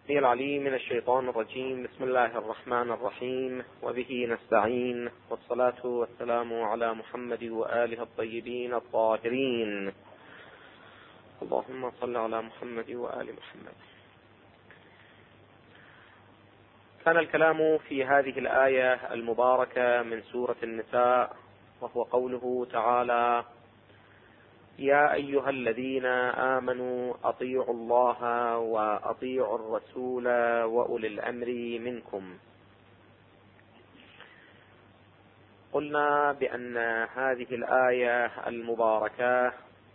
السميع العليم من الشيطان الرجيم. بسم الله الرحمن الرحيم، وبه نستعين، والصلاة والسلام على محمد وآله الطيبين الطاهرين. اللهم صل على محمد وآل محمد. كان الكلام في هذه الآية المباركة من سورة النساء، وهو قوله تعالى: يا أيها الذين آمنوا أطيعوا الله وأطيعوا الرسول وأولي الأمر منكم. قلنا بأن هذه الآية المباركة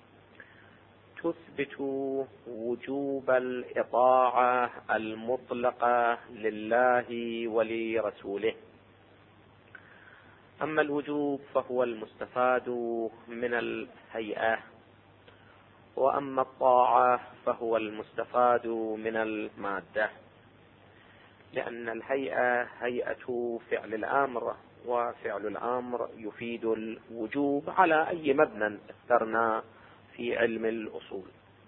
تثبت وجوب الإطاعة المطلقة لله ولرسوله. أما الوجوب فهو المستفاد من الهيئة، وأما الطاعة فهو المستفاد من المادة، لأن الهيئة هيئة فعل الأمر، وفعل الأمر يفيد الوجوب على أي مبنى اخترنا في علم الأصول.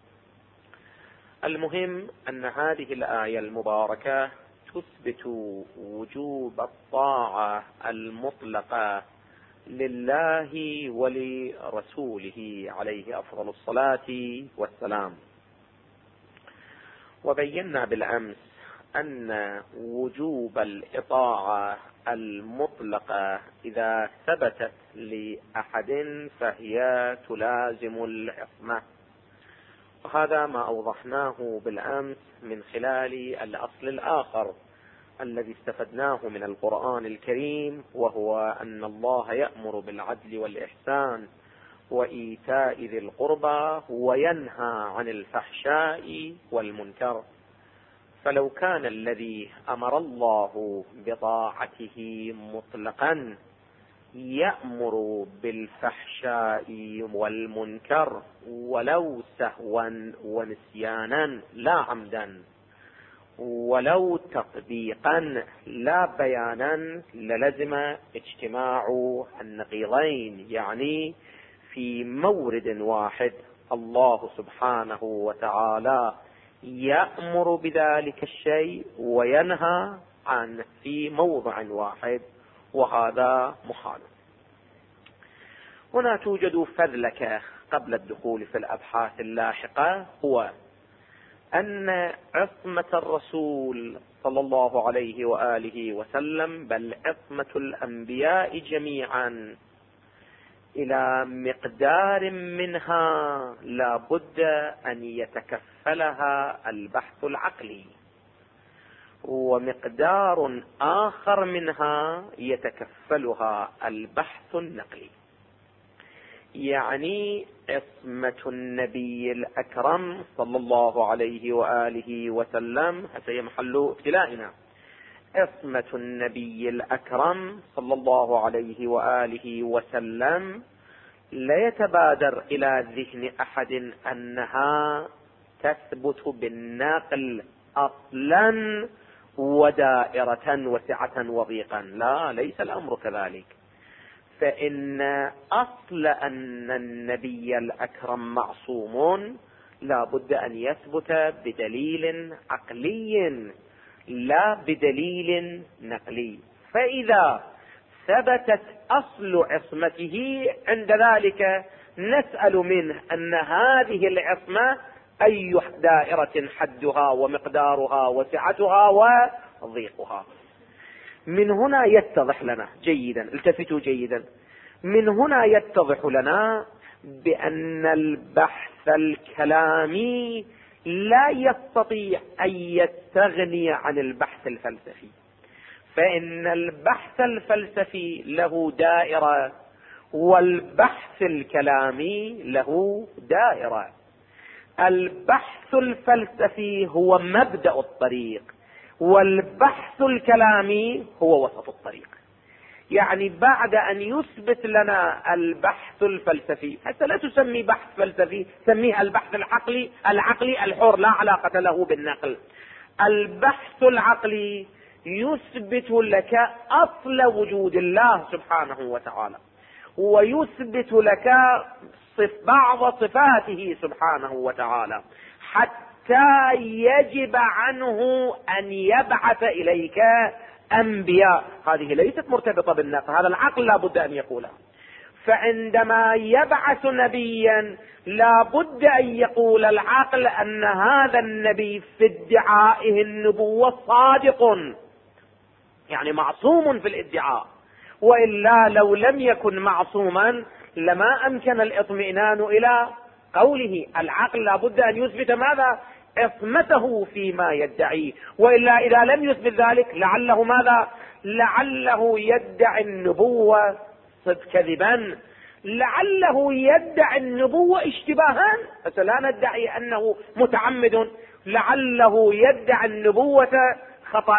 المهم أن هذه الآية المباركة تثبت وجوب الطاعة المطلقة لله ولرسوله عليه أفضل الصلاة والسلام. وبينا بالأمس أن وجوب الإطاعة المطلقة إذا ثبتت لأحد فهي تلازم العصمة، وهذا ما أوضحناه بالأمس من خلال الأصل الآخر الذي استفدناه من القرآن الكريم، وهو أن الله يأمر بالعدل والإحسان وإيتاء ذي القربى وينهى عن الفحشاء والمنكر. فلو كان الذي أمر الله بطاعته مطلقا يأمر بالفحشاء والمنكر ولو سهوا ونسيانا لا عمدا، ولو تطبيقا لا بيانا، للزم اجتماع النقيضين، يعني في مورد واحد الله سبحانه وتعالى يأمر بذلك الشيء وينهى عنه في موضع واحد، وهذا محال. هنا توجد فذلكة قبل الدخول في الأبحاث اللاحقة، هو أن عصمة الرسول صلى الله عليه وآله وسلم، بل عصمة الأنبياء جميعا، إلى مقدار منها لا بد أن يتكفلها البحث العقلي، ومقدار آخر منها يتكفلها البحث النقلي. يعني عصمة النبي الأكرم صلى الله عليه وآله وسلم، هذا محل ابتلائنا، عصمة النبي الأكرم صلى الله عليه وآله وسلم لا يتبادر إلى ذهن أحد أنها تثبت بالنقل أصلا ودائرة وسعة وضيقا، لا، ليس الأمر كذلك. فإن أصل أن النبي الأكرم معصوم لا بد أن يثبت بدليل عقلي لا بدليل نقلي. فإذا ثبتت أصل عصمته، عند ذلك نسأل منه أن هذه العصمة أي دائرة حدها ومقدارها وسعتها وضيقها. من هنا يتضح لنا جيدا، التفتوا جيدا، من هنا يتضح لنا بأن البحث الكلامي لا يستطيع أن يستغني عن البحث الفلسفي، فإن البحث الفلسفي له دائرة والبحث الكلامي له دائرة. البحث الفلسفي هو مبدأ الطريق، والبحث الكلامي هو وسط الطريق. يعني بعد أن يثبت لنا البحث الفلسفي، حتى لا تسمي بحث فلسفي، سميها البحث العقلي الحر، لا علاقة له بالنقل. البحث العقلي يثبت لك أصل وجود الله سبحانه وتعالى، ويثبت لك بعض صفاته سبحانه وتعالى، حتى حتى يجب عنه أن يبعث إليك أنبياء. هذه ليست مرتبطة بالنقل، هذا العقل لا بد أن يقولها. فعندما يبعث نبيا لا بد أن يقول العقل أن هذا النبي في ادعائه النبوة صادق، يعني معصوم في الادعاء، وإلا لو لم يكن معصوما لما أمكن الاطمئنان إلى قوله. العقل لا بد أن يثبت ماذا؟ عصمته فيما يدعيه، وإلا إذا لم يثبت ذلك لعله ماذا؟ لعله يدعي النبوة كذبا، لعله يدعي النبوة اشتباها، بس لا ندعي أنه متعمد، لعله يدعي النبوة خطأ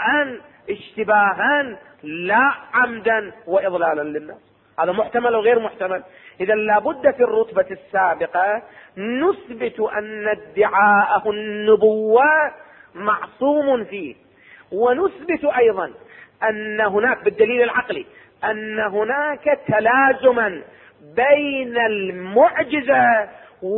اشتباها لا عمدا وإضلالا للناس. هذا محتمل وغير محتمل. إذا لابد في الرتبة السابقة نثبت أن ادعاءه النبوة معصوم فيه، ونثبت أيضا أن هناك بالدليل العقلي أن هناك تلازما بين المعجزة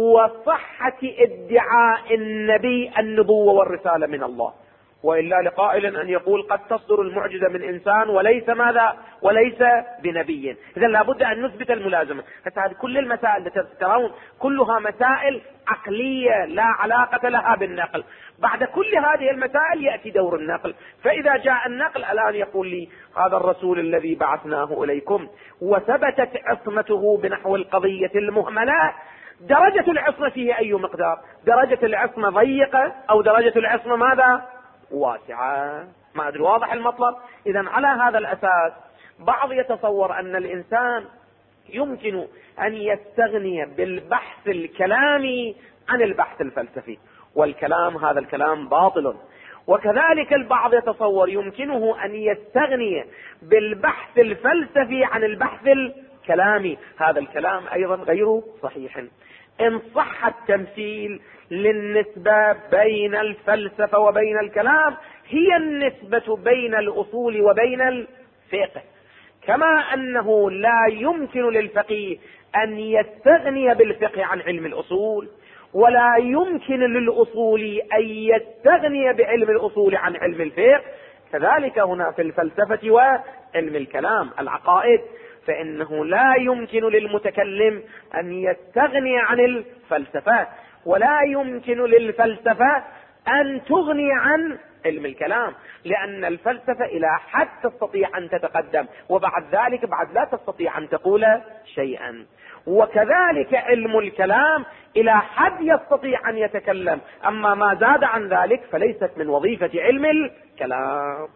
وصحة ادعاء النبي النبوة والرسالة من الله. وإلا لقائل أن يقول قد تصدر المعجزة من إنسان وليس ماذا؟ وليس بنبي. إذا لابد أن نثبت الملازمة. هذه كل المسائل التي ترون كلها مسائل عقلية لا علاقة لها بالنقل. بعد كل هذه المسائل يأتي دور النقل. فإذا جاء النقل الآن يقول لي هذا الرسول الذي بعثناه إليكم وثبتت عصمته بنحو القضية المهملة، درجة العصمة فيه أي مقدار؟ درجة العصمة ضيقة أو درجة العصمة ماذا؟ واسعة. ما أدري واضح المطلب؟ إذن على هذا الأساس بعض يتصور أن الإنسان يمكن أن يستغني بالبحث الكلامي عن البحث الفلسفي، والكلام هذا الكلام باطل. وكذلك البعض يتصور يمكنه أن يستغني بالبحث الفلسفي عن البحث الكلامي، هذا الكلام أيضا غير صحيح. إن صح التمثيل للنسبة بين الفلسفة وبين الكلام هي النسبة بين الأصول وبين الفقه، كما أنه لا يمكن للفقيه أن يستغني بالفقه عن علم الأصول، ولا يمكن للأصول أن يستغني بعلم الأصول عن علم الفقه، كذلك هنا في الفلسفة وعلم الكلام العقائد، فإنه لا يمكن للمتكلم أن يستغني عن الفلسفة، ولا يمكن للفلسفة أن تغني عن علم الكلام، لأن الفلسفة إلى حد تستطيع أن تتقدم، وبعد ذلك بعد لا تستطيع أن تقول شيئا. وكذلك علم الكلام إلى حد يستطيع أن يتكلم، أما ما زاد عن ذلك فليست من وظيفة علم الكلام.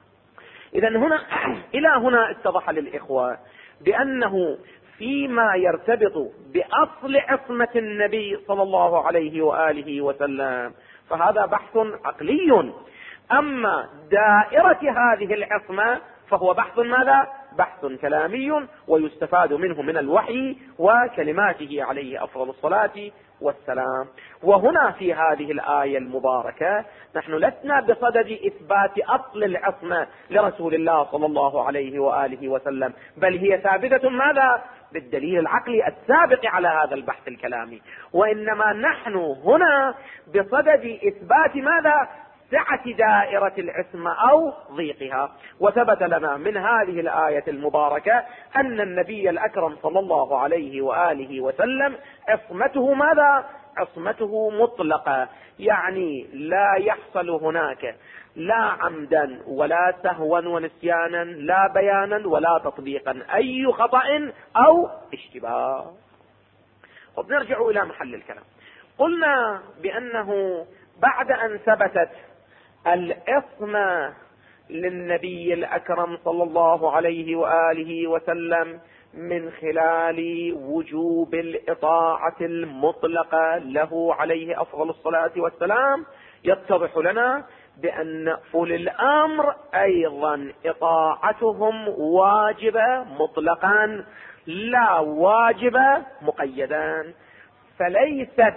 إذن هنا إلى هنا اتضح للإخوة بأنه فيما يرتبط بأصل عصمة النبي صلى الله عليه وآله وسلم فهذا بحث عقلي، أما دائرة هذه العصمة فهو بحث ماذا؟ بحث كلامي، ويستفاد منه من الوحي وكلماته عليه أفضل الصلاة والسلام. وهنا في هذه الآية المباركة نحن لسنا بصدد إثبات أصل العصمة لرسول الله صلى الله عليه وآله وسلم، بل هي ثابتة ماذا؟ بالدليل العقلي السابق على هذا البحث الكلامي. وإنما نحن هنا بصدد إثبات ماذا؟ سعة دائرة العصمة أو ضيقها. وثبت لنا من هذه الآية المباركة أن النبي الأكرم صلى الله عليه وآله وسلم عصمته ماذا؟ عصمته مطلقة، يعني لا يحصل هناك لا عمدا ولا سهوا ونسيانا، لا بيانا ولا تطبيقا، أي خطأ أو اشتباه. وبنرجع إلى محل الكلام. قلنا بأنه بعد أن ثبتت العصمة للنبي الأكرم صلى الله عليه وآله وسلم من خلال وجوب الإطاعة المطلقة له عليه أفضل الصلاة والسلام، يتضح لنا بأن أولي الأمر أيضا إطاعتهم واجبة مطلقا لا واجبة مقيدا. فليست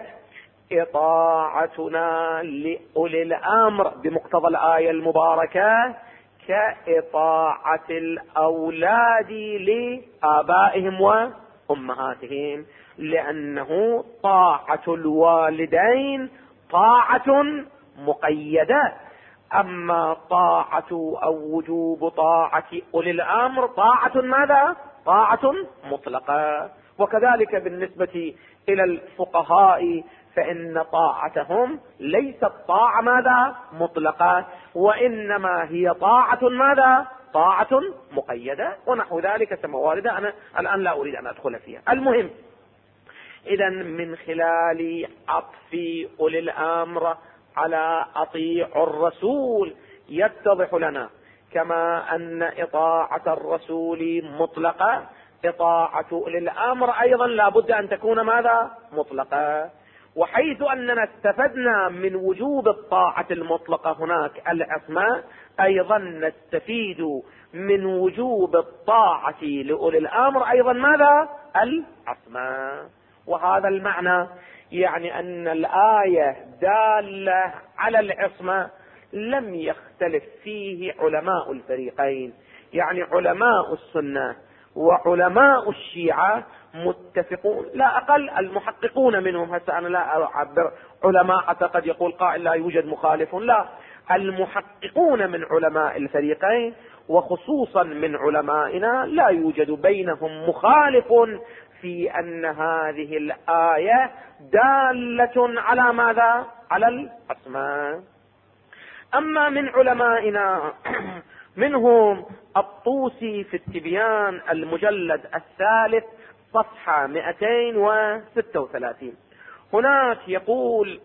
إطاعتنا لأولي الأمر بمقتضى الآية المباركة كإطاعة الأولاد لآبائهم وأمهاتهم، لأنه طاعة الوالدين طاعة مقيدة. أما طاعة أو وجوب طاعة أولي الأمر طاعة ماذا؟ طاعة مطلقة. وكذلك بالنسبة إلى الفقهاء فإن طاعتهم ليست طاعة ماذا؟ مطلقة، وإنما هي طاعة ماذا؟ طاعة مقيدة، ونحو ذلك كما وارد. أنا الآن لا أريد أن أدخل فيها. المهم، إذا من خلال عطف أولي الأمر على أطيعوا الرسول يتضح لنا كما أن إطاعة الرسول مطلقة، إطاعة أولي الأمر أيضا لا بد أن تكون ماذا؟ مطلقة. وحيث أننا استفدنا من وجوب الطاعة المطلقة هناك العصمة، أيضا نستفيد من وجوب الطاعة لأولي الأمر أيضا ماذا؟ العصمة. وهذا المعنى يعني أن الآية دالة على العصمة لم يختلف فيه علماء الفريقين، يعني علماء السنة وعلماء الشيعة متفقون، لا أقل المحققون منهم. هسه أنا لا أعبر علماء حتى قد يقول قائل لا يوجد مخالف، لا، المحققون من علماء الفريقين وخصوصا من علمائنا لا يوجد بينهم مخالف في أن هذه الآية دالة على ماذا؟ على العصمة. أما من علمائنا منهم الطوسي في التبيان المجلد الثالث صفحة 236 هناك يقول: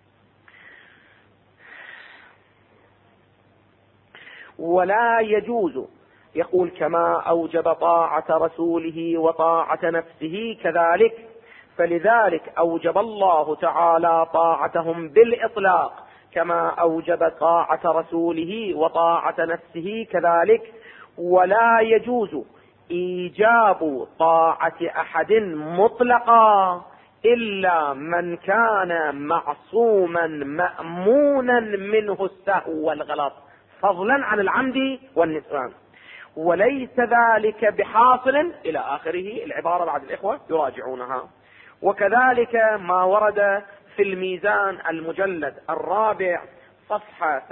ولا يجوز، يقول كما أوجب طاعة رسوله وطاعة نفسه كذلك، فلذلك أوجب الله تعالى طاعتهم بالإطلاق كما أوجب طاعة رسوله وطاعة نفسه كذلك. ولا يجوز إيجاب طاعة أحد مطلقا إلا من كان معصوما مأمونا منه السهو والغلط فضلا عن العمد والنسيان، وليس ذلك بحاصل إلى آخره. العبارة بعد الإخوة يراجعونها. وكذلك ما ورد في الميزان المجلد الرابع صفحة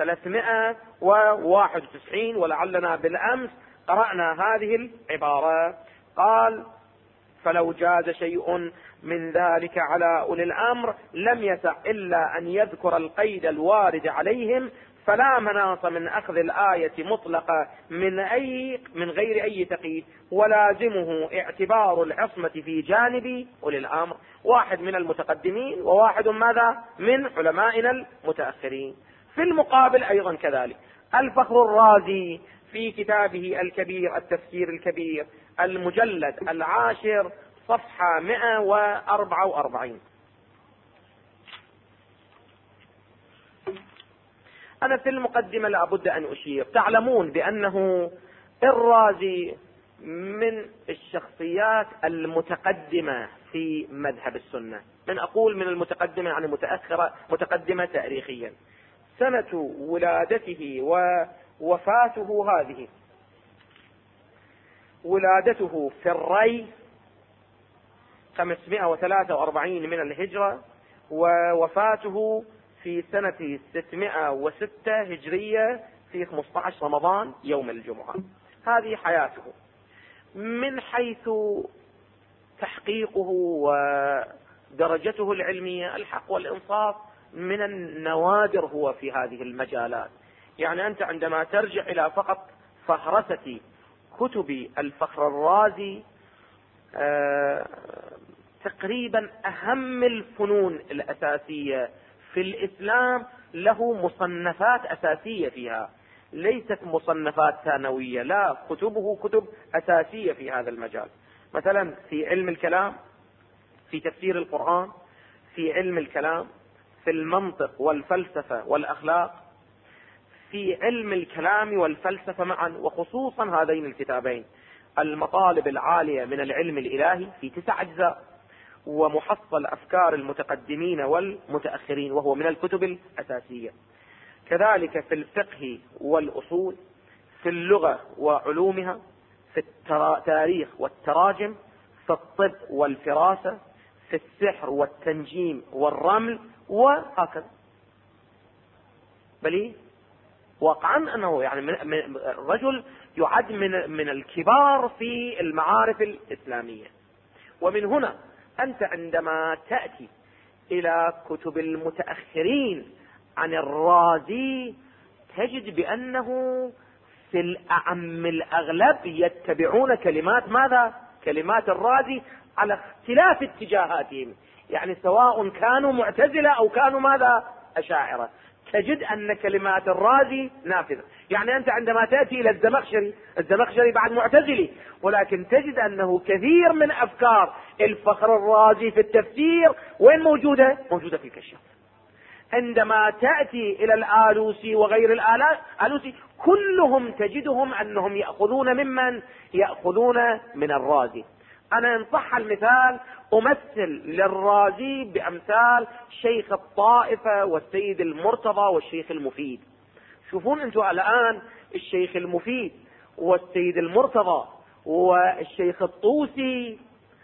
391، ولعلنا بالأمس قرأنا هذه العبارة. قال: فلو جاز شيء من ذلك على أولي الأمر لم يسع إلا أن يذكر القيد الوارد عليهم، فلا مناص من أخذ الآية مطلقة من غير أي تقييد، ولازمه اعتبار العصمة في جانب أولي الأمر. واحد من المتقدمين وواحد ماذا؟ من علمائنا المتأخرين. في المقابل أيضا كذلك الفخر الرازي في كتابه الكبير التفسير الكبير المجلد العاشر صفحة 144. أنا في المقدمة لابد أن أشير، تعلمون بأنه الرازي من الشخصيات المتقدمة في مذهب السنة. من أقول من المتقدمة يعني متقدمة تاريخيا. سنة ولادته ووفاته هذه: ولادته في الري 543 من الهجرة، ووفاته في سنة 606 هجرية في 15 رمضان يوم الجمعة. هذه حياته. من حيث تحقيقه ودرجته العلمية الحق والإنصاف من النوادر هو في هذه المجالات. يعني أنت عندما ترجع إلى فقط فهرسة كتب الفخر الرازي تقريبا أهم الفنون الأساسية في الإسلام له مصنفات أساسية فيها، ليست مصنفات ثانوية، لا، كتبه كتب أساسية في هذا المجال. مثلا في علم الكلام، في تفسير القرآن، في علم الكلام، في المنطق والفلسفة والأخلاق، في علم الكلام والفلسفة معا، وخصوصا هذين الكتابين: المطالب العالية من العلم الإلهي في 9 أجزاء، ومحصل أفكار المتقدمين والمتأخرين، وهو من الكتب الأساسية. كذلك في الفقه والأصول، في اللغة وعلومها، في التاريخ والتراجم، في الطب والفراسة، في السحر والتنجيم والرمل، وهكذا. بل واقعا أنه يعني الرجل يعد من الكبار في المعارف الإسلامية. ومن هنا أنت عندما تأتي إلى كتب المتأخرين عن الرازي تجد بأنه في الأعم الأغلب يتبعون كلمات ماذا؟ كلمات الرازي على اختلاف اتجاهاتهم، يعني سواء كانوا معتزلة أو كانوا ماذا؟ أشاعرة. تجد أن كلمات الرازي نافذة. يعني أنت عندما تأتي إلى الزمخشري بعد معتزلي، ولكن تجد أنه كثير من أفكار الفخر الرازي في التفسير وين موجودة؟ موجودة في الكشاف. عندما تأتي إلى الآلوسي وغير الآلوسي كلهم تجدهم أنهم يأخذون ممن؟ يأخذون من الرازي. أنا إن صح المثال أمثل للرازي بأمثال شيخ الطائفة والسيد المرتضى والشيخ المفيد. شوفون أنتم الآن الشيخ المفيد والسيد المرتضى والشيخ الطوسي،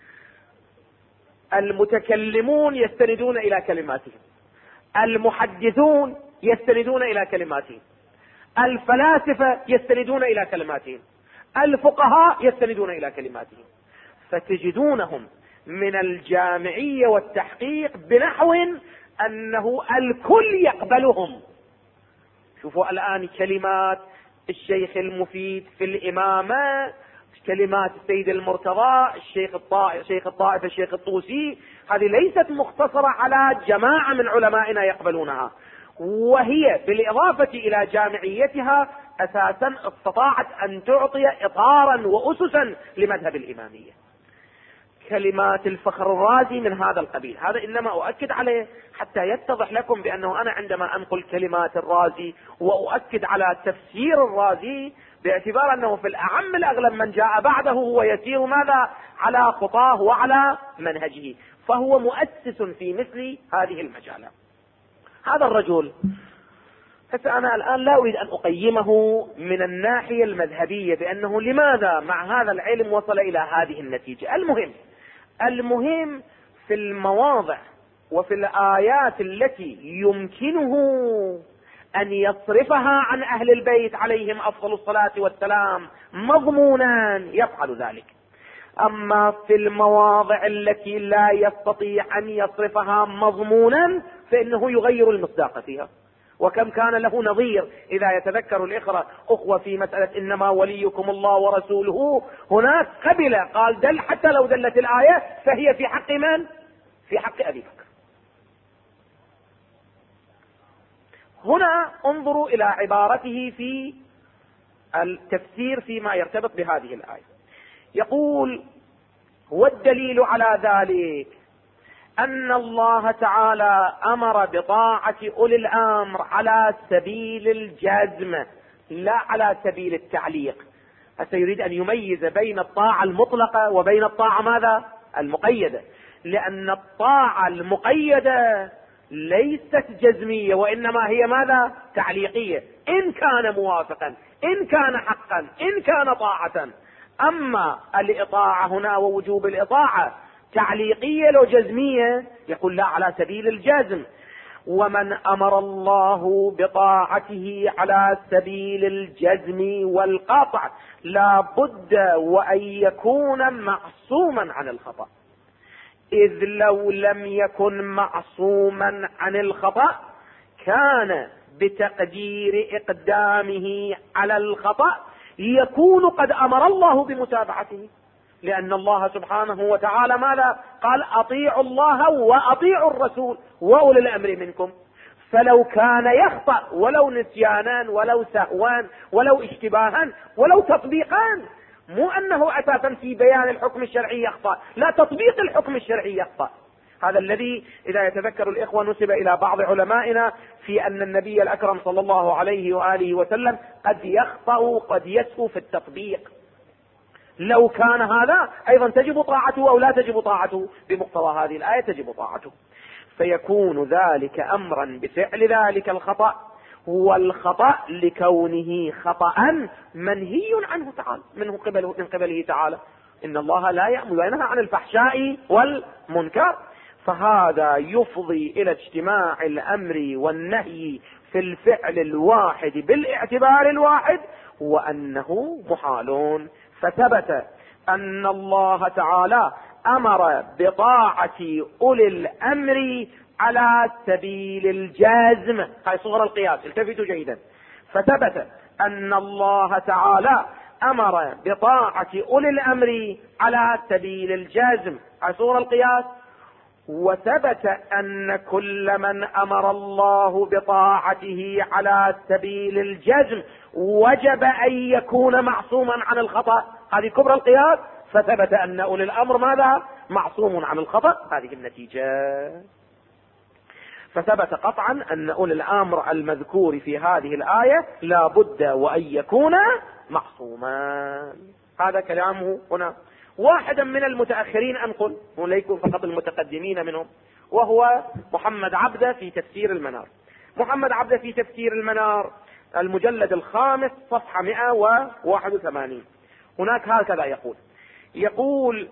المتكلمون يستندون إلى كلماتهم، المحدثون يستندون إلى كلماتهم، الفلاسفة يستندون إلى كلماتهم، الفقهاء يستندون إلى كلماتهم. فتجدونهم من الجامعية والتحقيق بنحو أنه الكل يقبلهم. شوفوا الآن كلمات الشيخ المفيد في الإمامة، كلمات السيد المرتضى، شيخ الطائفة الشيخ الطوسي، هذه ليست مختصرة على جماعة من علمائنا يقبلونها، وهي بالإضافة إلى جامعيتها أساسا استطاعت أن تعطي إطارا وأسسا لمذهب الإمامية. كلمات الفخر الرازي من هذا القبيل. هذا إنما أؤكد عليه حتى يتضح لكم بأنه أنا عندما أنقل كلمات الرازي وأؤكد على تفسير الرازي باعتبار أنه في الأعم الأغلب من جاء بعده هو يسير ماذا؟ على خطاه وعلى منهجه، فهو مؤسس في مثل هذه المجالات. هذا الرجل أنا الآن لا أريد أن أقيمه من الناحية المذهبية بأنه لماذا مع هذا العلم وصل إلى هذه النتيجة. المهم في المواضع وفي الآيات التي يمكنه أن يصرفها عن أهل البيت عليهم أفضل الصلاة والسلام مضمونا يفعل ذلك. أما في المواضع التي لا يستطيع أن يصرفها مضمونا فإنه يغير المصداق فيها. وكم كان له نظير إذا يتذكر الإخوة في مسألة إنما وليكم الله ورسوله، هناك قبل قال دل حتى لو دلت الآية فهي في حق من؟ في حق أبي بكر. هنا انظروا إلى عبارته في التفسير فيما يرتبط بهذه الآية. يقول: والدليل على ذلك أن الله تعالى أمر بطاعة أولي الأمر على سبيل الجزم لا على سبيل التعليق. سيريد أن يميز بين الطاعة المطلقة وبين الطاعة ماذا؟ المقيدة، لأن الطاعة المقيدة ليست جزمية وإنما هي ماذا؟ تعليقية، إن كان موافقا، إن كان حقا، إن كان طاعة. أما الإطاعة هنا ووجوب الإطاعة تعليقية لو جزمية يقول لا على سبيل الجزم. ومن أمر الله بطاعته على سبيل الجزم والقطع لا بد وأن يكون معصوما عن الخطأ، إذ لو لم يكن معصوما عن الخطأ كان بتقدير إقدامه على الخطأ يكون قد أمر الله بمتابعته، لأن الله سبحانه وتعالى ماذا قال؟ أطيعوا الله وأطيعوا الرسول وأولي الأمر منكم. فلو كان يخطأ ولو نسيانا ولو سهوا ولو اشتباها ولو تطبيقا، مو أنه أساسا في بيان الحكم الشرعي يخطأ، لا، تطبيق الحكم الشرعي يخطأ. هذا الذي إذا يتذكر الإخوة نسب إلى بعض علمائنا في أن النبي الأكرم صلى الله عليه وآله وسلم قد يخطأ قد يسهو في التطبيق. لو كان هذا أيضا تجب طاعته أو لا تجب طاعته؟ بمقتضى هذه الآية تجب طاعته. فيكون ذلك أمرا بفعل ذلك الخطأ، والخطأ لكونه خطأ منهي عنه تعالى من قبله تعالى. إن الله لا يأمر وينهى عن الفحشاء والمنكر. فهذا يفضي إلى اجتماع الأمر والنهي في الفعل الواحد بالاعتبار الواحد وأنه محال. فثبت أن الله تعالى أمر بطاعة أولي الأمر على سبيل الجزم. هاي صغر القياس، التفتوا جيدا. فثبت أن الله تعالى أمر بطاعة أولي الأمر على سبيل الجزم، هاي صغر القياس. وثبت أن كل من أمر الله بطاعته على سبيل الجزم وجب أن يكون معصوما عن الخطأ، هذه كبرى القياس. فثبت أن أولي الأمر ماذا؟ معصوم عن الخطأ، هذه النتيجة. فثبت قطعا أن أولي الأمر المذكور في هذه الآية لا بد وأن يكون معصوما. هذا كلامه هنا. واحدا من المتأخرين أنقل، وليكن فقط المتقدمين منهم، وهو محمد عبده في تفسير المنار. محمد عبده في تفسير المنار المجلد الخامس صفحة 181 هناك هكذا يقول: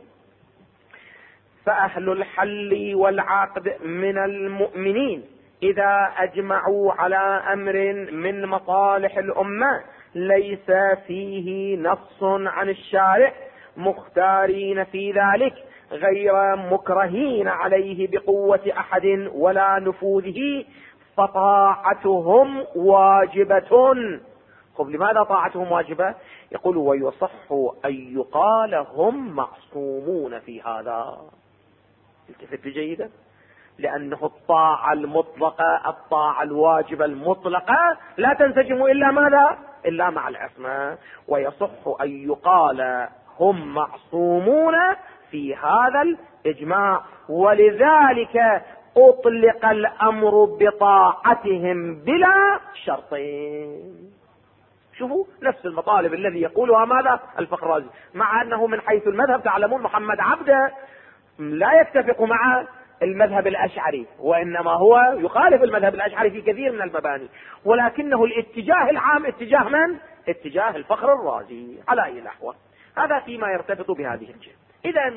فأهل الحل والعقد من المؤمنين إذا أجمعوا على أمر من مصالح الأمة ليس فيه نص عن الشارع مختارين في ذلك غير مكرهين عليه بقوة أحد ولا نفوذه فطاعتهم واجبة. طب لماذا طاعتهم واجبة؟ يقول: ويصح أن يقال هم معصومون في هذا. التفت جيدا، لأنه الطاعة المطلقة، الطاعة الواجبة المطلقة لا تنسجم إلا ماذا؟ إلا مع العصمة. ويصح أن يقال هم معصومون في هذا الإجماع، ولذلك أطلق الأمر بطاعتهم بلا شرطين. شوفوا نفس المطالب الذي يقولها ماذا؟ الفخرازي، مع أنه من حيث المذهب تعلمون محمد عبده لا يتفق مع المذهب الأشعري، وإنما هو يخالف المذهب الأشعري في كثير من المباني، ولكنه الاتجاه العام اتجاه من؟ اتجاه الفخر الرازي على أي الأحوال. هذا فيما يرتبط بهذه الجهة. إذن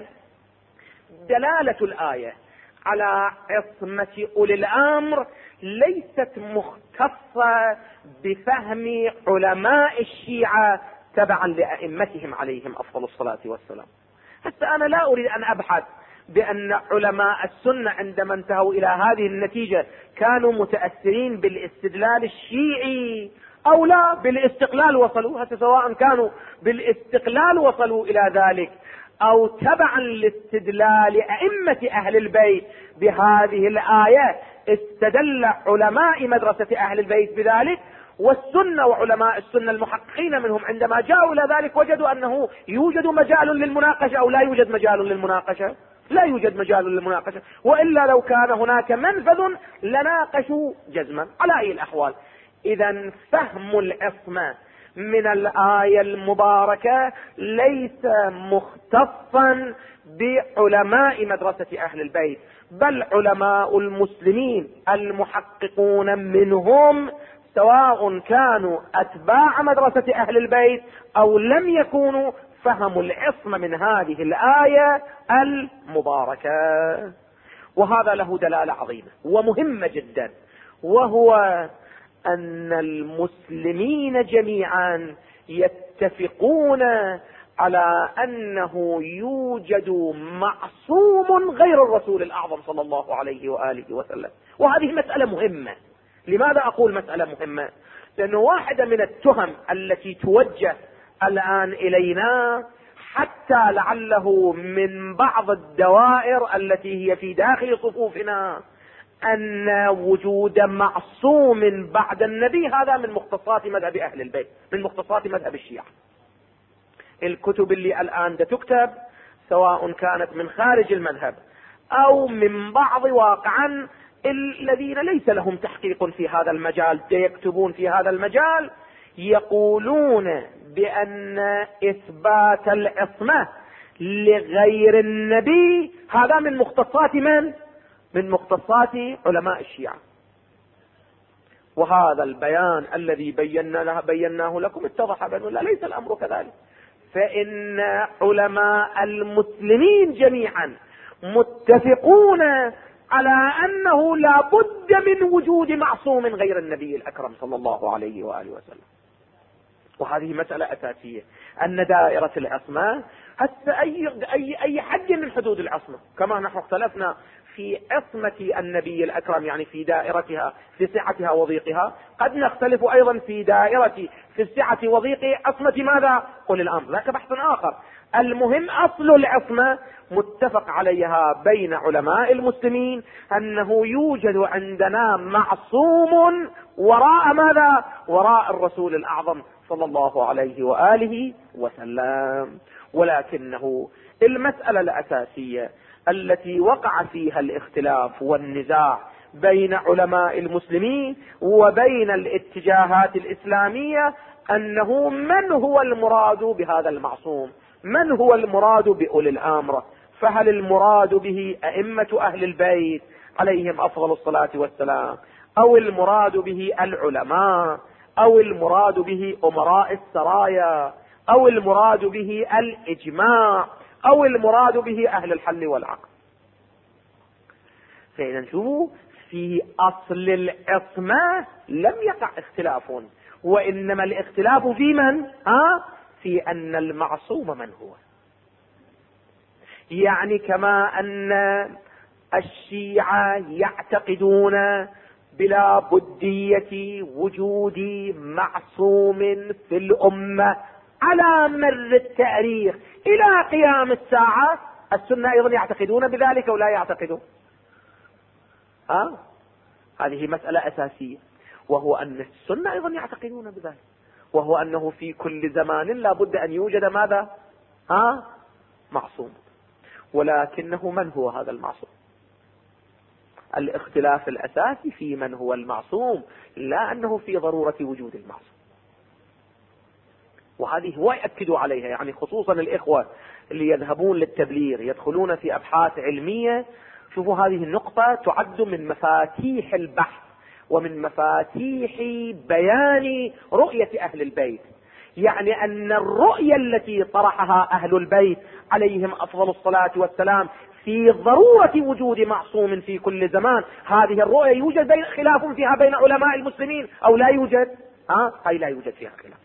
دلالة الآية على عصمة أولي الأمر ليست مختصة بفهم علماء الشيعة تبعا لأئمتهم عليهم أفضل الصلاة والسلام. حتى أنا لا أريد أن أبحث بأن علماء السنة عندما انتهوا إلى هذه النتيجة كانوا متأثرين بالاستدلال الشيعي أو لا بالاستقلال وصلوا، حتى سواء كانوا بالاستقلال وصلوا إلى ذلك أو تبعا لاستدلال أئمة أهل البيت بهذه الآية. استدل علماء مدرسة أهل البيت بذلك، والسنة وعلماء السنة المحققين منهم عندما جاءوا إلى ذلك وجدوا أنه يوجد مجال للمناقشة أو لا يوجد مجال للمناقشة. لا يوجد مجال للمناقشة، وإلا لو كان هناك منفذ لناقشوا جزما على أي الأحوال. إذا فهم العصمة من الآية المباركة ليس مختصا بعلماء مدرسة أهل البيت، بل علماء المسلمين المحققون منهم سواء كانوا أتباع مدرسة أهل البيت أو لم يكونوا فهموا العصمة من هذه الآية المباركة. وهذا له دلالة عظيمة ومهمة جدا، وهو أن المسلمين جميعا يتفقون على أنه يوجد معصوم غير الرسول الأعظم صلى الله عليه وآله وسلم. وهذه مسألة مهمة. لماذا أقول مسألة مهمة؟ لأنه واحدة من التهم التي توجه الآن إلينا حتى لعله من بعض الدوائر التي هي في داخل صفوفنا أن وجود معصوم بعد النبي هذا من مختصات مذهب أهل البيت، من مختصات مذهب الشيعة. الكتب اللي الآن تكتب سواء كانت من خارج المذهب أو من بعض واقعا الذين ليس لهم تحقيق في هذا المجال يكتبون في هذا المجال، يقولون بأن إثبات العصمة لغير النبي هذا من مختصات من؟ من مختصات علماء الشيعة. وهذا البيان الذي بيناه لكم اتضح بأنه لا، ليس الأمر كذلك. فإن علماء المسلمين جميعا متفقون على أنه لا بد من وجود معصوم غير النبي الأكرم صلى الله عليه وآله وسلم. وهذه مسألة أساسية، أن دائرة العصمة هسه أي حد من حدود العصمة، كما نحن اختلفنا في عصمة النبي الأكرم، يعني في دائرتها، في سعتها وضيقها، قد نختلف أيضا في سعة وضيق عصمة ماذا؟ أولي الأمر، ذاك بحث آخر. المهم أصل العصمة متفق عليها بين علماء المسلمين أنه يوجد عندنا معصوم وراء ماذا؟ وراء الرسول الأعظم صلى الله عليه وآله وسلم. ولكنه المسألة الأساسية التي وقع فيها الاختلاف والنزاع بين علماء المسلمين وبين الاتجاهات الإسلامية أنه من هو المراد بهذا المعصوم؟ من هو المراد بأولي الأمر؟ فهل المراد به أئمة أهل البيت عليهم أفضل الصلاة والسلام، أو المراد به العلماء، أو المراد به أمراء السرايا، أو المراد به الإجماع، أو المراد به أهل الحل والعقد؟ فإذا نشوف في أصل العصمة لم يقع اختلاف، وإنما الاختلاف في من؟ في أن المعصوم من هو. يعني كما أن الشيعة يعتقدون بلا بدية وجود معصوم في الأمة على مر التاريخ إلى قيام الساعة، السنة أيضا يعتقدون بذلك ولا يعتقدون؟ هذه مسألة أساسية، وهو أن السنة أيضا يعتقدون بذلك، وهو أنه في كل زمان لا بد أن يوجد ماذا؟ معصوم. ولكنه من هو هذا المعصوم؟ الاختلاف الأساسي في من هو المعصوم، لا أنه في ضرورة وجود المعصوم. وهذه هو يأكدوا عليها، يعني خصوصا الإخوة اللي يذهبون للتبليغ يدخلون في أبحاث علمية. شوفوا هذه النقطة تعد من مفاتيح البحث ومن مفاتيح بيان رؤية أهل البيت، يعني أن الرؤية التي طرحها أهل البيت عليهم أفضل الصلاة والسلام في ضرورة وجود معصوم في كل زمان، هذه الرؤية يوجد خلاف فيها بين علماء المسلمين أو لا يوجد؟ هاي لا يوجد فيها خلاف.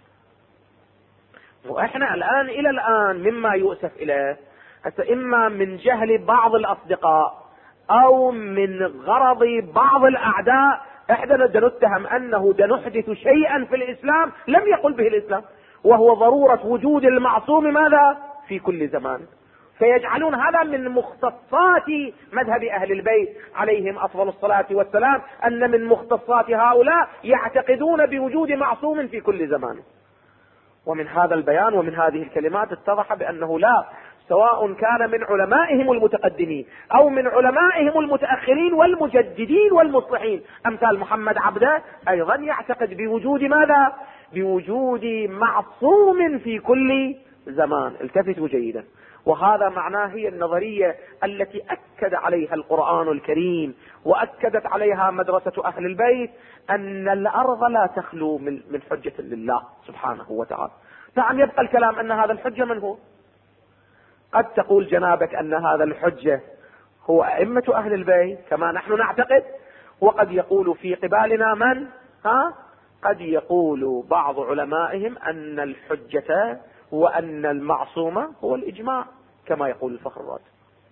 وإحنا الآن إلى الآن مما يؤسف إليه إما من جهل بعض الأصدقاء أو من غرض بعض الأعداء، إحنا نتهم أنه نحدث شيئا في الإسلام لم يقل به الإسلام، وهو ضرورة وجود المعصوم ماذا؟ في كل زمان. فيجعلون هذا من مختصات مذهب أهل البيت عليهم أفضل الصلاة والسلام، أن من مختصات هؤلاء يعتقدون بوجود معصوم في كل زمان. ومن هذا البيان ومن هذه الكلمات اتضح بأنه لا، سواء كان من علمائهم المتقدمين أو من علمائهم المتأخرين والمجددين والمصلحين أمثال محمد عبده، أيضا يعتقد بوجود ماذا؟ بوجود معصوم في كل زمان. التفتوا جيدا، وهذا معناه هي النظرية التي أكد عليها القرآن الكريم وأكدت عليها مدرسة أهل البيت، أن الأرض لا تخلو من حجة لله سبحانه وتعالى. نعم، يبقى الكلام أن هذا الحجة من هو؟ قد تقول جنابك أن هذا الحجة هو أئمة أهل البيت كما نحن نعتقد، وقد يقول في قبالنا من؟ قد يقول بعض علمائهم أن الحجة وأن المعصومة هو الإجماع كما يقول الفخر الرازي،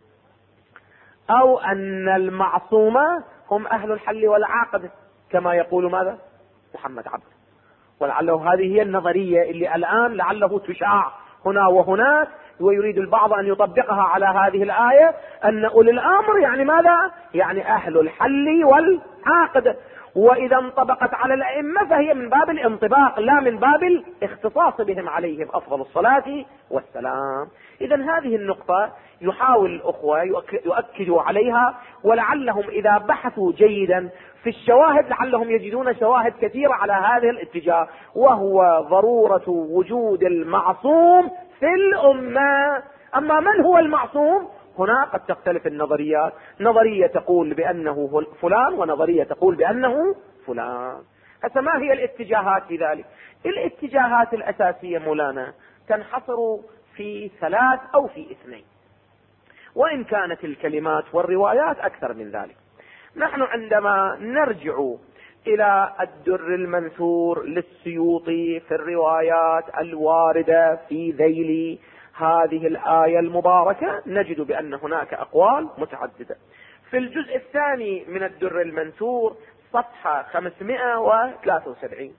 أو أن المعصومة هم أهل الحل والعقد كما يقول ماذا؟ محمد عبد. ولعله هذه هي النظرية اللي الآن لعله تشاع هنا وهناك، ويريد البعض أن يطبقها على هذه الآية، أن أولي الأمر يعني ماذا؟ يعني أهل الحل والعقد، وإذا انطبقت على الأئمة فهي من باب الانطباق لا من باب الاختصاص بهم عليهم أفضل الصلاة والسلام. إذا هذه النقطة يحاول الأخوة يؤكدوا عليها، ولعلهم إذا بحثوا جيدا في الشواهد لعلهم يجدون شواهد كثيرة على هذا الاتجاه، وهو ضرورة وجود المعصوم في الأمة. أما من هو المعصوم؟ هنا قد تختلف النظريات، نظرية تقول بأنه فلان ونظرية تقول بأنه فلان. هسه ما هي الاتجاهات في ذلك؟ الاتجاهات الأساسية مولانا تنحصر في 3 أو في 2، وإن كانت الكلمات والروايات أكثر من ذلك. نحن عندما نرجع إلى الدر المنثور للسيوطي في الروايات الواردة في ذيل هذه الآية المباركة نجد بأن هناك أقوال متعددة. في الجزء الثاني من الدر المنثور صفحة 573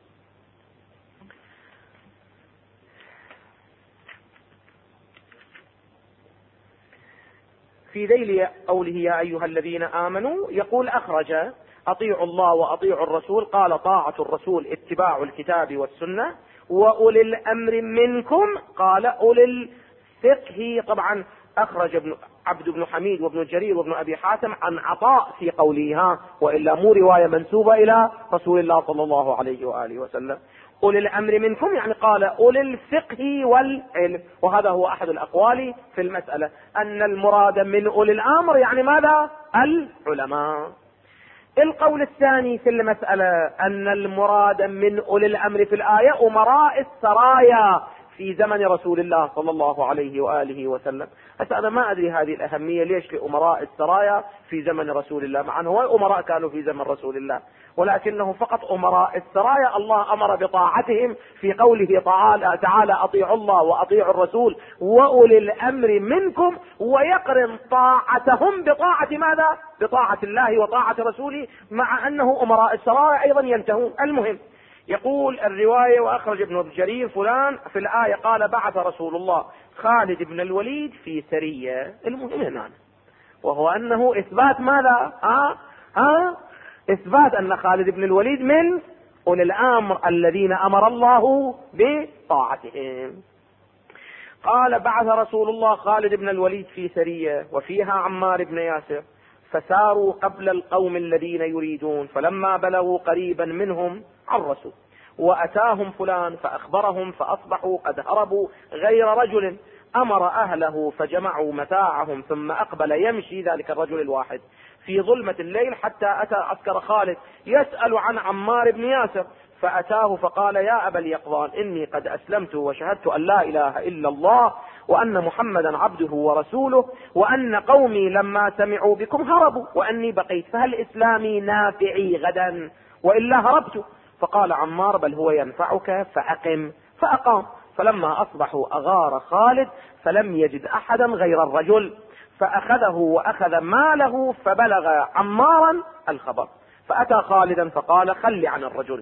في ذيل قوله يا أيها الذين آمنوا يقول أخرج أطيعوا الله وأطيعوا الرسول، قال طاعة الرسول اتباع الكتاب والسنة، وأولي الأمر منكم قال أولي الفقه. طبعا أخرج عبد بن حميد وابن جرير وابن أبي حاتم عن عطاء في قولها، وإلا مو رواية منسوبة إلى رسول الله صلى الله عليه وآله وسلم. أولي الأمر منكم يعني قال أولي الفقه والعلم، وهذا هو أحد الأقوال في المسألة أن المراد من أولي الأمر يعني ماذا؟ العلماء. القول الثاني في المسألة أن المراد من أولي الأمر في الآية أمراء السرايا في زمن رسول الله صلى الله عليه وآله وسلم. حتى أنا ما أدري هذه الأهمية ليش لأمراء السرايا في زمن رسول الله، مع أنه الأمراء كانوا في زمن رسول الله، ولكنه فقط أمراء السرايا الله أمر بطاعتهم في قوله تعالى أطيعوا الله وأطيعوا الرسول وأولي الأمر منكم، ويقرن طاعتهم بطاعة ماذا؟ بطاعة الله وطاعة رسوله، مع أنه أمراء السرايا أيضا ينتهون. المهم يقول الرواية وأخرج ابن جرير فلان في الآية قال بعث رسول الله خالد بن الوليد في سرية. المهم هنا وهو أنه إثبات ماذا؟ إثبات أن خالد بن الوليد من أولي الأمر الذين أمر الله بطاعتهم. قال بعث رسول الله خالد بن الوليد في سرية وفيها عمار بن ياسر، فساروا قبل القوم الذين يريدون، فلما بلغوا قريبا منهم عرسوا، وأتاهم فلان فأخبرهم، فأصبحوا قد هربوا غير رجل، أمر أهله فجمعوا متاعهم، ثم أقبل يمشي ذلك الرجل الواحد في ظلمة الليل حتى أتى عسكر خالد يسأل عن عمار بن ياسر، فأتاه فقال يا أبا اليقظان إني قد أسلمت وشهدت أن لا إله إلا الله وأن محمدا عبده ورسوله، وأن قومي لما سمعوا بكم هربوا وأني بقيت، فهل إسلامي نافعي غدا وإلا هربت؟ فقال عمار بل هو ينفعك فأقم، فأقام. فلما أصبحوا أغار خالد فلم يجد أحدا غير الرجل، فأخذه وأخذ ماله، فبلغ عمارا الخبر، فأتى خالدا فقال خل عن الرجل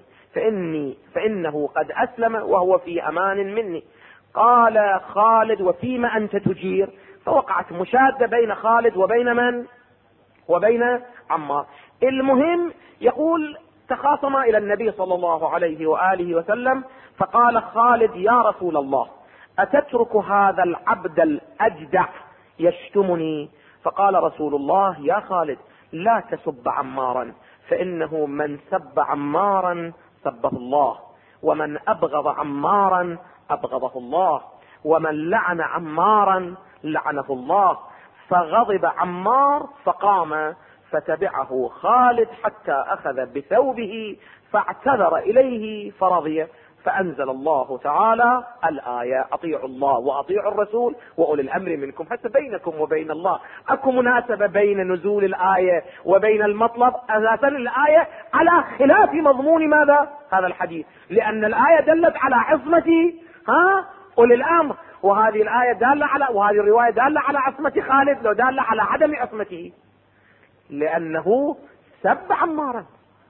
فإنه قد أسلم وهو في أمان مني. قال خالد وفيما أنت تجير؟ فوقعت مشادة بين خالد وبين من؟ وبين عمار. المهم يقول تخاصما إلى النبي صلى الله عليه وآله وسلم، فقال خالد يا رسول الله أتترك هذا العبد الأجدع يشتمني؟ فقال رسول الله يا خالد لا تسب عمارا، فإنه من سب عمارا سبه الله، ومن أبغض عمارا أبغضه الله، ومن لعن عمارا لعنه الله. فغضب عمار فقام، فتبعه خالد حتى أخذ بثوبه فاعتذر إليه فرضي، فأنزل الله تعالى الآية أطيعوا الله وأطيعوا الرسول وأولي الأمر منكم. حتى بينكم وبين الله أكو مناسبة بين نزول الآية وبين المطلب؟ أساسا الآية على خلاف مضمون ماذا؟ هذا الحديث، لأن الآية دلت على عصمة أولي الأمر، وهذه الآية دالة على، وهذه الرواية دالة على عصمة خالد، لو دالة على عدم عصمته، لأنه سب عمارا،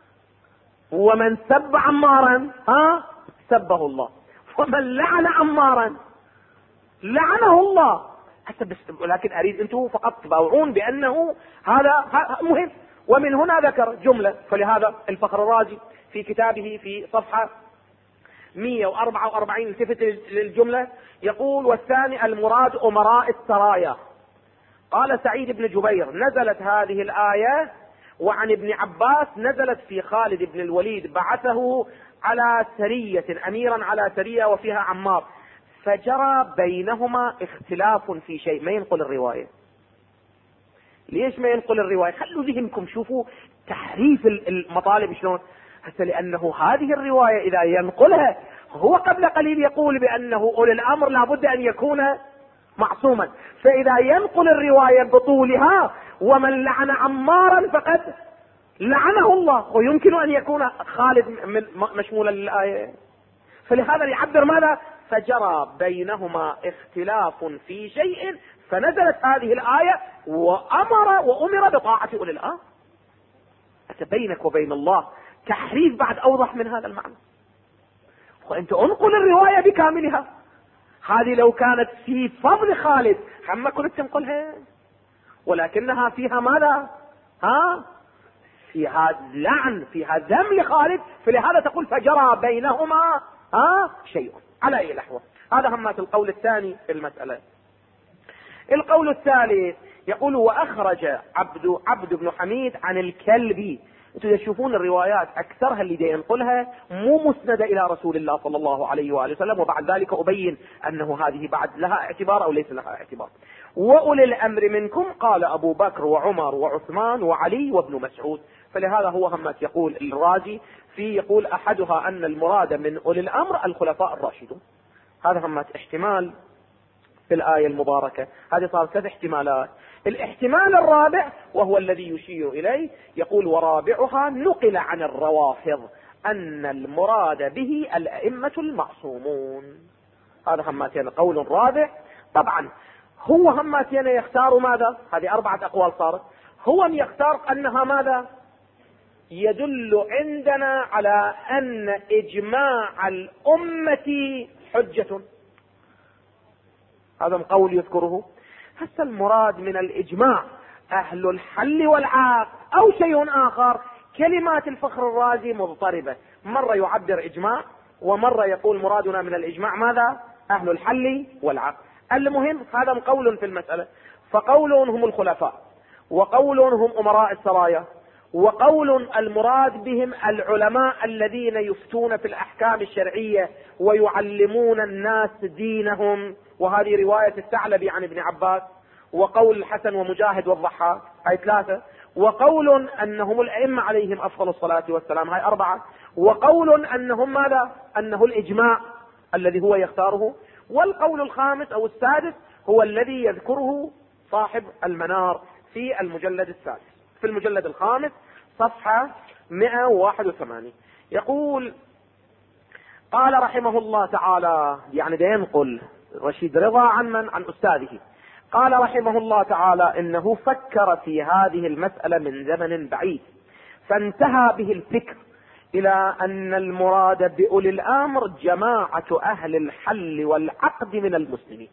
ومن سب عمارا سبه الله، ومن لعن عمارا لعنه الله. ولكن أريد أنتم فقط تباوعون بأنه هذا مهم. ومن هنا ذكر جملة، فلهذا الفخر الرازي في كتابه في صفحة 144 التفت للجملة يقول والثاني المراد أمراء السرايا. قال سعيد بن جبير نزلت هذه الآية، وعن ابن عباس نزلت في خالد بن الوليد بعثه على سرية أميرا على سرية وفيها عمار، فجرى بينهما اختلاف في شيء. ما ينقل الرواية. ليش ما ينقل الرواية؟ خلوا ذهنكم شوفوا تحريف المطالب شلون. حتى لأنه هذه الرواية إذا ينقلها هو قبل قليل يقول بأنه أولي الأمر لابد أن يكون معصوما. فإذا ينقل الرواية بطولها ومن لعن عمارا فقد لعنه الله، ويمكن أن يكون خالد مشمولا للآية. فلهذا يعبر ماذا؟ فجرى بينهما اختلاف في شيء فنزلت هذه الآية وأمر بطاعة أولي الأمر. بينك وبين الله تحريف بعد أوضح من هذا المعنى. وأنت انقل الرواية بكاملها. هذه لو كانت في فضل خالد عما كنت تنقلها، ولكنها فيها ماذا؟ فيها لعن، فيها ذم لخالد، فلهذا تقول فجرى بينهما شيء. على أي نحو؟ هذا همات القول الثاني في المسألة. القول الثالث يقول وأخرج عبد بن حميد عن الكلبي. انتم تشوفون الروايات اكثرها اللي دي ينقلها مو مسندة الى رسول الله صلى الله عليه وآله وسلم، وبعد ذلك ابين انه هذه بعد لها اعتبار او ليس لها اعتبار. واولي الامر منكم قال ابو بكر وعمر وعثمان وعلي وابن مسعود. فلهذا هو همات يقول الرازي يقول احدها ان المراد من اولي الامر الخلفاء الراشدون. هذا همات احتمال في الآية المباركة. هذه صارت 3 احتمالات. الاحتمال الرابع وهو الذي يشير إليه يقول ورابعها نقل عن الروافض أن المراد به الأئمة المعصومون. هذا هماتين قول رابع. طبعا هو هماتين يختار ماذا؟ هذه 4 أقوال صارت. هو يختار أنها ماذا؟ يدل عندنا على أن إجماع الأمة حجة. هذا قول يذكره. هسه المراد من الإجماع أهل الحل والعقد أو شيء آخر. كلمات الفخر الرازي مضطربة، مرة يعبر إجماع ومرة يقول مرادنا من الإجماع ماذا؟ أهل الحل والعقد. المهم هذا قول في المسألة. فقولهم هم الخلفاء، وقولهم هم أمراء السرايا، وقول المراد بهم العلماء الذين يفتون في الأحكام الشرعية ويعلمون الناس دينهم، وهذه رواية الثعلبي عن ابن عباس، وقول الحسن ومجاهد والضحاك، هاي 3. وقول أنهم الأئمة عليهم أفضل الصلاة والسلام، هاي 4. وقول أنهم ماذا؟ أنه الإجماع الذي هو يختاره. والقول الخامس أو السادس هو الذي يذكره صاحب المنار في المجلد السادس، في المجلد الخامس صفحة 181. يقول قال رحمه الله تعالى، يعني ده ينقل رشيد رضا عن أستاذه، قال رحمه الله تعالى إنه فكر في هذه المسألة من زمن بعيد، فانتهى به الفكر إلى أن المراد بأولي الأمر جماعة أهل الحل والعقد من المسلمين.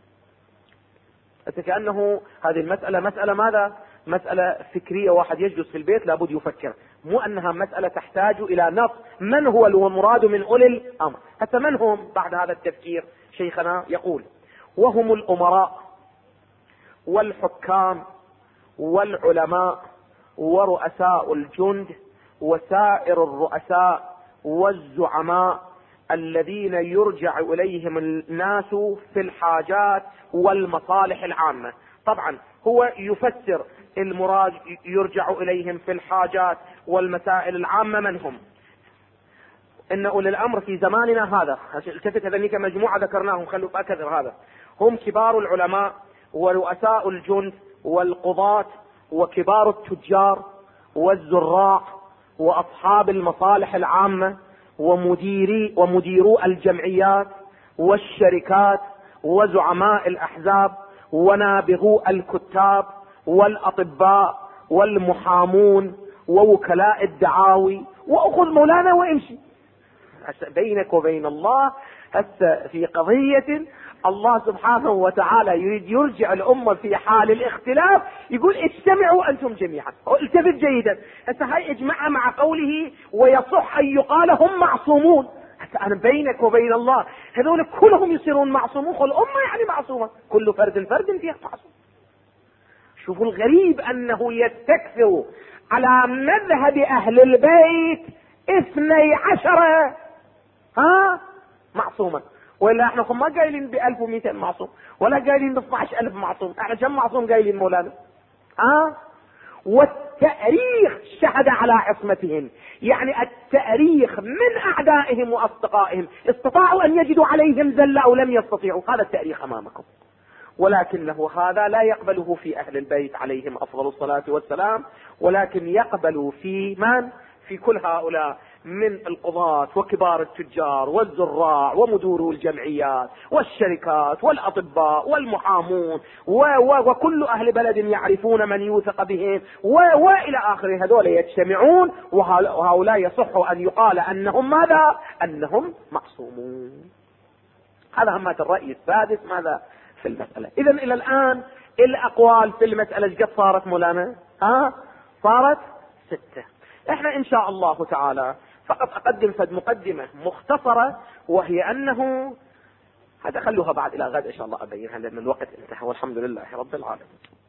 كأنه هذه المسألة مسألة ماذا؟ مسألة فكرية، واحد يجلس في البيت لابد يفكر، مو أنها مسألة تحتاج إلى نص من هو المراد من أولي الأمر. حتى من هم بعد هذا التفكير؟ شيخنا يقول وهم الأمراء والحكام والعلماء ورؤساء الجند وسائر الرؤساء والزعماء الذين يرجع إليهم الناس في الحاجات والمصالح العامة. طبعا هو يفسر المراد يرجع إليهم في الحاجات والمسائل العامة من هم؟ إن أولي الأمر في زماننا هذا، التفت هذنيك مجموعة ذكرناهم، خلوا أكثر هذا، هم كبار العلماء ورؤساء الجند والقضاة وكبار التجار والزراع وأصحاب المصالح العامة ومديرو الجمعيات والشركات وزعماء الأحزاب ونابغو الكتاب والأطباء والمحامون ووكلاء الدعاوي، وأخذ مولانا وامشي. بينك وبين الله هسه في قضية الله سبحانه وتعالى يريد يرجع الأمة في حال الاختلاف، يقول اجتمعوا أنتم جميعا. التفت جيدا، هسه هاي اجمعها مع قوله ويصح أن يقال هم معصومون. هسه أنا بينك وبين الله هذول كلهم يصيرون معصومون، الأمة يعني معصومة، كل فرد فيها معصوم. شوفوا الغريب أنه يستكثر على مذهب أهل البيت 12 معصومة، ولا احنا ما قايلين ب1200 معصوم ولا قايلين ب12000 معصوم، احنا كم معصوم قايلين مولانا؟ والتاريخ شهد على عصمتهم، يعني التاريخ من اعدائهم واصدقائهم استطاعوا ان يجدوا عليهم زلة او لم يستطيعوا، هذا التاريخ امامكم. ولكنه هذا لا يقبله في أهل البيت عليهم أفضل الصلاة والسلام، ولكن يقبل في من؟ في كل هؤلاء من القضاة وكبار التجار والزراع ومدورو الجمعيات والشركات والأطباء والمحامون وكل أهل بلد يعرفون من يوثق بهم وإلى آخره. هذول يجتمعون، وهؤلاء يصح أن يقال أنهم ماذا؟ أنهم معصومون. هذا همات الرأي السادس ماذا في المسألة. إذن إلى الآن الأقوال في المسألة قد صارت مولانا؟ صارت 6. احنا ان شاء الله تعالى فقط اقدم فد مقدمة مختصرة، وهي انه هذا خلوها بعد الى غد ان شاء الله ابينها، لان الوقت انتهى والحمد لله رب العالمين.